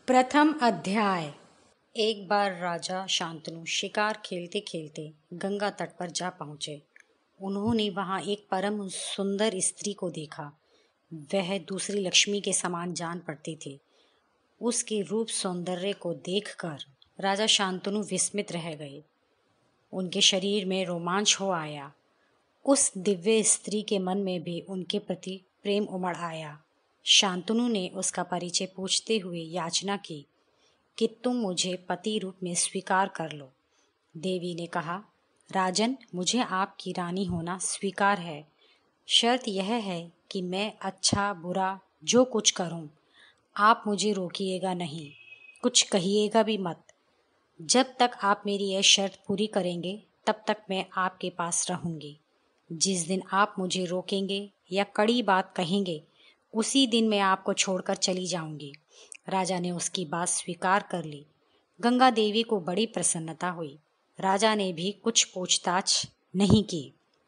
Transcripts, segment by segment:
प्रथम अध्याय। एक बार राजा शांतनु शिकार खेलते खेलते गंगा तट पर जा पहुंचे। उन्होंने वहां एक परम सुंदर स्त्री को देखा। वह दूसरी लक्ष्मी के समान जान पड़ती थी। उसके रूप सौंदर्य को देखकर राजा शांतनु विस्मित रह गए। उनके शरीर में रोमांच हो आया। उस दिव्य स्त्री के मन में भी उनके प्रति प्रेम उमड़ आया। शांतनु ने उसका परिचय पूछते हुए याचना की कि तुम मुझे पति रूप में स्वीकार कर लो। देवी ने कहा, राजन, मुझे आपकी रानी होना स्वीकार है। शर्त यह है कि मैं अच्छा बुरा जो कुछ करूं, आप मुझे रोकिएगा नहीं, कुछ कहिएगा भी मत। जब तक आप मेरी यह शर्त पूरी करेंगे तब तक मैं आपके पास रहूंगी। जिस दिन आप मुझे रोकेंगे या कड़ी बात कहेंगे उसी दिन मैं आपको छोड़कर चली जाऊंगी। राजा ने उसकी बात स्वीकार कर ली। गंगा देवी को बड़ी प्रसन्नता हुई। राजा ने भी कुछ पूछताछ नहीं की।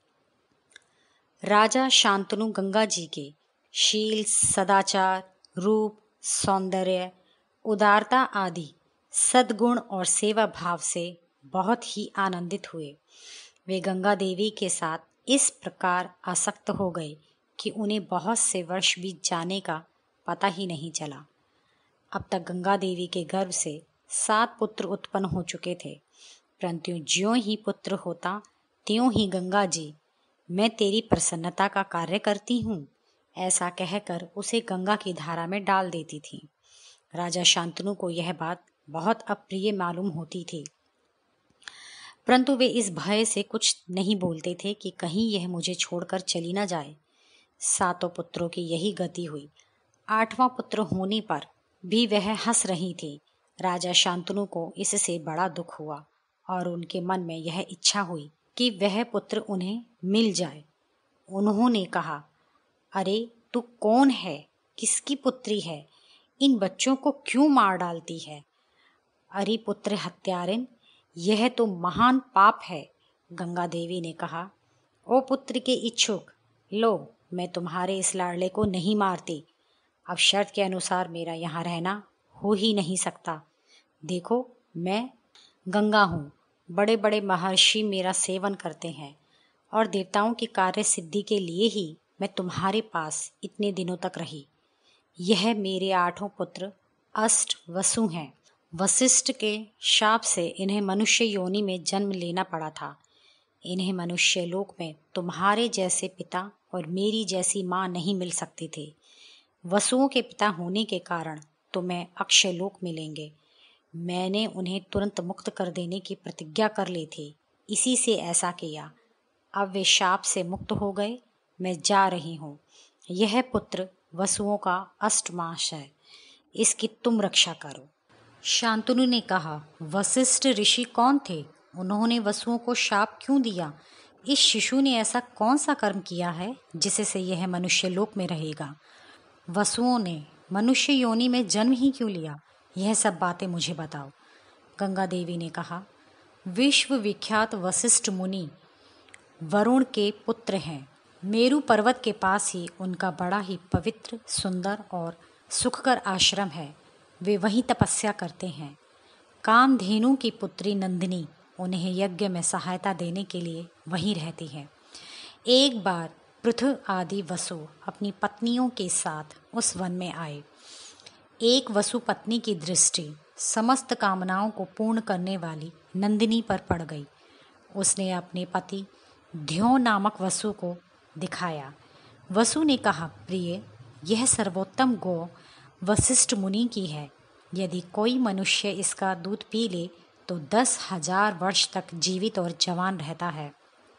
राजा शांतनु गंगा जी के शील, सदाचार, रूप, सौंदर्य, उदारता आदि सद्गुण और सेवा भाव से बहुत ही आनंदित हुए। वे गंगा देवी के साथ इस प्रकार आसक्त हो गए कि उन्हें बहुत से वर्ष बीत जाने का पता ही नहीं चला। अब तक गंगा देवी के गर्भ से 7 पुत्र उत्पन्न हो चुके थे, परंतु ज्यों ही पुत्र होता त्यों ही गंगा जी, मैं तेरी प्रसन्नता का कार्य करती हूँ, ऐसा कहकर उसे गंगा की धारा में डाल देती थी। राजा शांतनु को यह बात बहुत अप्रिय मालूम होती थी, परंतु वे इस भय से कुछ नहीं बोलते थे कि कहीं यह मुझे छोड़कर चली न जाए। 7 पुत्रों की यही गति हुई। 8वां पुत्र होने पर भी वह हंस रही थी। राजा शांतनु को इससे बड़ा दुख हुआ और उनके मन में यह इच्छा हुई कि वह पुत्र उन्हें मिल जाए। उन्होंने कहा, अरे तू कौन है, किसकी पुत्री है, इन बच्चों को क्यों मार डालती है? अरे पुत्र हत्यारिन, यह तो महान पाप है। गंगा देवी ने कहा, ओ पुत्र के इच्छुक, लो, मैं तुम्हारे इस लाडले को नहीं मारती। अब शर्त के अनुसार मेरा यहाँ रहना हो ही नहीं सकता। देखो, मैं गंगा हूँ। बड़े बड़े महर्षि मेरा सेवन करते हैं और देवताओं की कार्य सिद्धि के लिए ही मैं तुम्हारे पास इतने दिनों तक रही। यह मेरे 8 पुत्र अष्ट वसु हैं। वशिष्ठ के शाप से इन्हें मनुष्य योनि में जन्म लेना पड़ा था। इन्हें मनुष्य लोक में तुम्हारे जैसे पिता और मेरी जैसी माँ नहीं मिल सकती थी। वसुओं के पिता होने के कारण तुम्हें अक्षय लोक मिलेंगे। मैंने उन्हें तुरंत मुक्त कर देने की प्रतिज्ञा कर ली थी, इसी से ऐसा किया। अब वे शाप से मुक्त हो गए। मैं जा रही हूँ। यह पुत्र वसुओं का अष्टमास है, इसकी तुम रक्षा करो। शांतनु ने कहा, वशिष्ठ ऋषि कौन थे? उन्होंने वसुओं को शाप क्यों दिया? इस शिशु ने ऐसा कौन सा कर्म किया है जिससे यह मनुष्य लोक में रहेगा? वसुओं ने मनुष्य योनि में जन्म ही क्यों लिया? यह सब बातें मुझे बताओ। गंगा देवी ने कहा, विश्व विख्यात वशिष्ठ मुनि वरुण के पुत्र हैं। मेरु पर्वत के पास ही उनका बड़ा ही पवित्र, सुंदर और सुखकर आश्रम है। वे वहीं तपस्या करते हैं। कामधेनु की पुत्री नंदिनी उन्हें यज्ञ में सहायता देने के लिए वहीं रहती है। एक बार पृथु आदि वसु अपनी पत्नियों के साथ उस वन में आए। एक वसु पत्नी की दृष्टि समस्त कामनाओं को पूर्ण करने वाली नंदिनी पर पड़ गई। उसने अपने पति ध्यो नामक वसु को दिखाया। वसु ने कहा, प्रिय, यह सर्वोत्तम गौ वशिष्ठ मुनि की है। यदि कोई मनुष्य इसका दूध पी ले तो 10,000 वर्ष तक जीवित और जवान रहता है।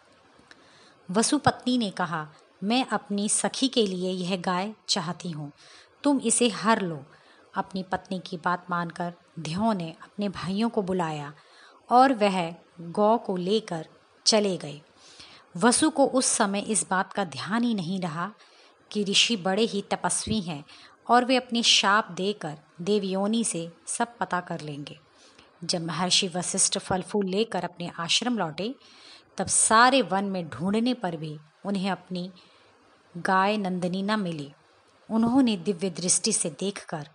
वसु पत्नी ने कहा, मैं अपनी सखी के लिए यह गाय चाहती हूँ, तुम इसे हर लो। अपनी पत्नी की बात मानकर ध्यो ने अपने भाइयों को बुलाया और वह गौ को लेकर चले गए। वसु को उस समय इस बात का ध्यान ही नहीं रहा कि ऋषि बड़े ही तपस्वी हैं और वे अपने शाप देकर देवयोनि से सब पता कर लेंगे। जब महर्षि वशिष्ठ फल फूल लेकर अपने आश्रम लौटे तब सारे वन में ढूंढने पर भी उन्हें अपनी गाय नंदिनी न मिली। उन्होंने दिव्य दृष्टि से देखकर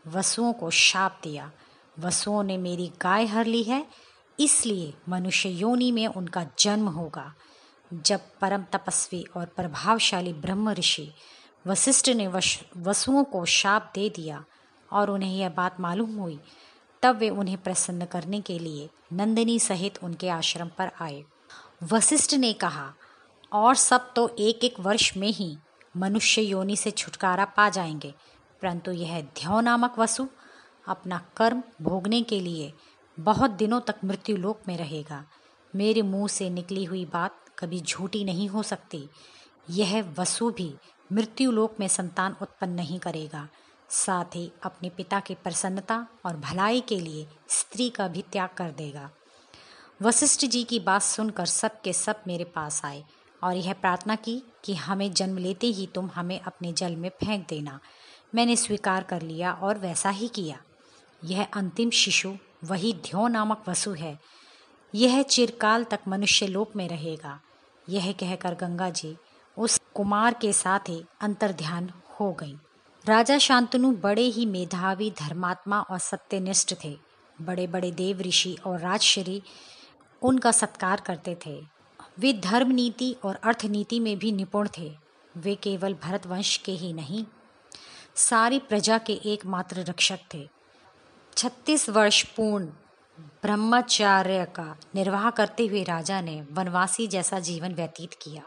वसुओं को शाप दिया। वसुओं ने मेरी गाय हर ली है, इसलिए मनुष्य योनि में उनका जन्म होगा। जब परम तपस्वी और प्रभावशाली ब्रह्म ऋषि वशिष्ठ ने वसुओं को शाप दे दिया और उन्हें यह बात मालूम हुई, तब वे उन्हें प्रसन्न करने के लिए नंदिनी सहित उनके आश्रम पर आए। वशिष्ठ ने कहा, और सब तो एक एक वर्ष में ही मनुष्य योनि से छुटकारा पा जाएंगे, परंतु यह ध्यो नामक वसु अपना कर्म भोगने के लिए बहुत दिनों तक मृत्यु लोक में रहेगा। मेरे मुंह से निकली हुई बात कभी झूठी नहीं हो सकती। यह वसु भी मृत्यु लोक में संतान उत्पन्न नहीं करेगा, साथ ही अपने पिता की प्रसन्नता और भलाई के लिए स्त्री का भी त्याग कर देगा। वशिष्ठ जी की बात सुनकर सब के सब मेरे पास आए और यह प्रार्थना की कि हमें जन्म लेते ही तुम हमें अपने जल में फेंक देना। मैंने स्वीकार कर लिया और वैसा ही किया। यह अंतिम शिशु वही ध्यो नामक वसु है। यह चिरकाल तक मनुष्य लोक में रहेगा। यह कहकर गंगा जी उस कुमार के साथ ही अंतर्ध्यान हो गई। राजा शांतनु बड़े ही मेधावी, धर्मात्मा और सत्यनिष्ठ थे। बड़े बड़े देव ऋषि और राजश्री उनका सत्कार करते थे। वे धर्म नीति और अर्थनीति में भी निपुण थे। वे केवल भरतवंश के ही नहीं, सारी प्रजा के एकमात्र रक्षक थे। 36 वर्ष पूर्ण ब्रह्मचर्य का निर्वाह करते हुए राजा ने वनवासी जैसा जीवन व्यतीत किया।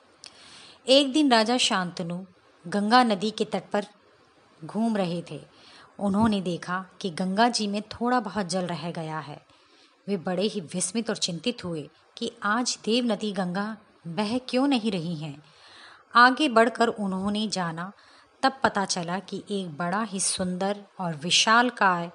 एक दिन राजा शांतनु गंगा नदी के तट पर घूम रहे थे। उन्होंने देखा कि गंगा जी में थोड़ा बहुत जल रह गया है। वे बड़े ही विस्मित और चिंतित हुए कि आज देव नदी गंगा बह क्यों नहीं रही हैं। आगे बढ़कर उन्होंने जाना, तब पता चला कि एक बड़ा ही सुंदर और विशालकाय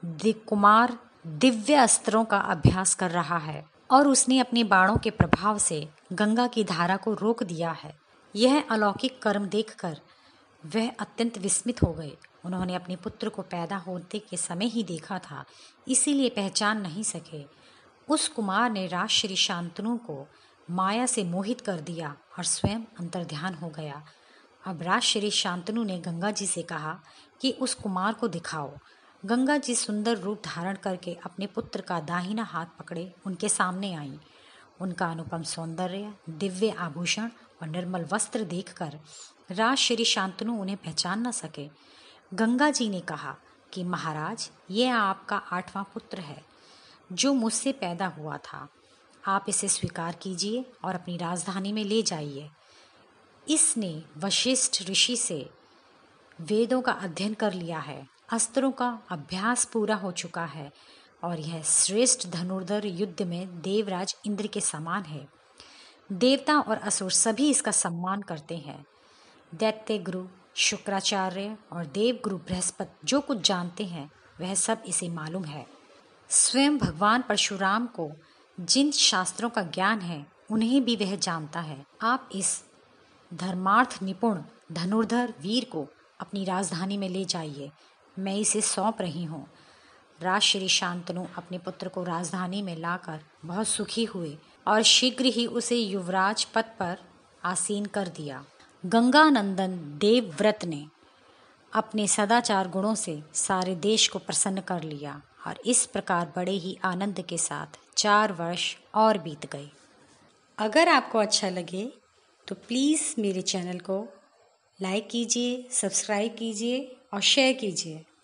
कुमार दिव्य अस्त्रों का अभ्यास कर रहा है और उसने अपने बाणों के प्रभाव से गंगा की धारा को रोक दिया है। यह अलौकिक कर्म देखकर वह अत्यंत विस्मित हो गए। उन्होंने अपने पुत्र को पैदा होते के समय ही देखा था, इसीलिए पहचान नहीं सके। उस कुमार ने राजश्री शांतनु को माया से मोहित कर दिया और स्वयं अंतर्ध्यान हो गया। अब राजश्री शांतनु ने गंगा जी से कहा कि उस कुमार को दिखाओ। गंगा जी सुंदर रूप धारण करके अपने पुत्र का दाहिना हाथ पकड़े उनके सामने आईं। उनका अनुपम सौंदर्य, दिव्य आभूषण और निर्मल वस्त्र देखकर राजश्री शांतनु उन्हें पहचान न सके। गंगा जी ने कहा कि महाराज, ये आपका 8वां पुत्र है जो मुझसे पैदा हुआ था। आप इसे स्वीकार कीजिए और अपनी राजधानी में ले जाइए। इसने वशिष्ठ ऋषि से वेदों का अध्ययन कर लिया है, अस्त्रों का अभ्यास पूरा हो चुका है और यह श्रेष्ठ धनुर्धर युद्ध में देवराज इंद्र के समान है। देवता और असुर सभी इसका सम्मान करते हैं। दैत्य गुरु शुक्राचार्य और देव गुरु बृहस्पति जो कुछ जानते हैं वह सब इसे मालूम है। स्वयं भगवान परशुराम को जिन शास्त्रों का ज्ञान है उन्हें भी वह जानता है। आप इस धर्मार्थ निपुण धनुर्धर वीर को अपनी राजधानी में ले जाइए, मैं इसे सौंप रही हूँ। राजश्री शांतनु अपने पुत्र को राजधानी में लाकर बहुत सुखी हुए और शीघ्र ही उसे युवराज पद पर आसीन कर दिया। गंगानंदन देवव्रत ने अपने सदाचार गुणों से सारे देश को प्रसन्न कर लिया और इस प्रकार बड़े ही आनंद के साथ 4 वर्ष और बीत गए। अगर आपको अच्छा लगे तो प्लीज़ मेरे चैनल को लाइक कीजिए, सब्सक्राइब कीजिए और शेयर कीजिए।